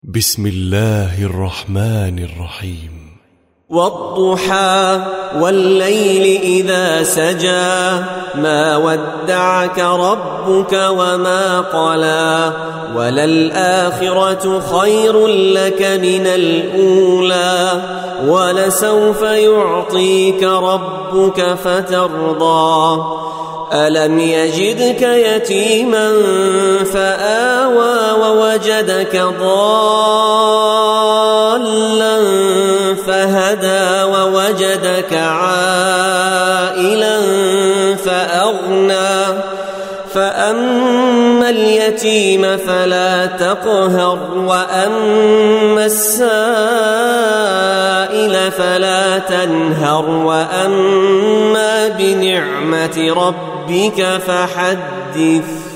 بسم الله الرحمن الرحيم. والضحى والليل إذا سجى ما ودعك ربك وما قلى وللآخرة خير لك من الأولى ولسوف يعطيك ربك فترضى ألم يجدك يتيما فآوى ووجدك ضالا فهدى ووجدك عائلا فأغنى فأما اليتيم فلا تقهر وأما السائل فلا تنهر وأما بنعمة ربك فحدث.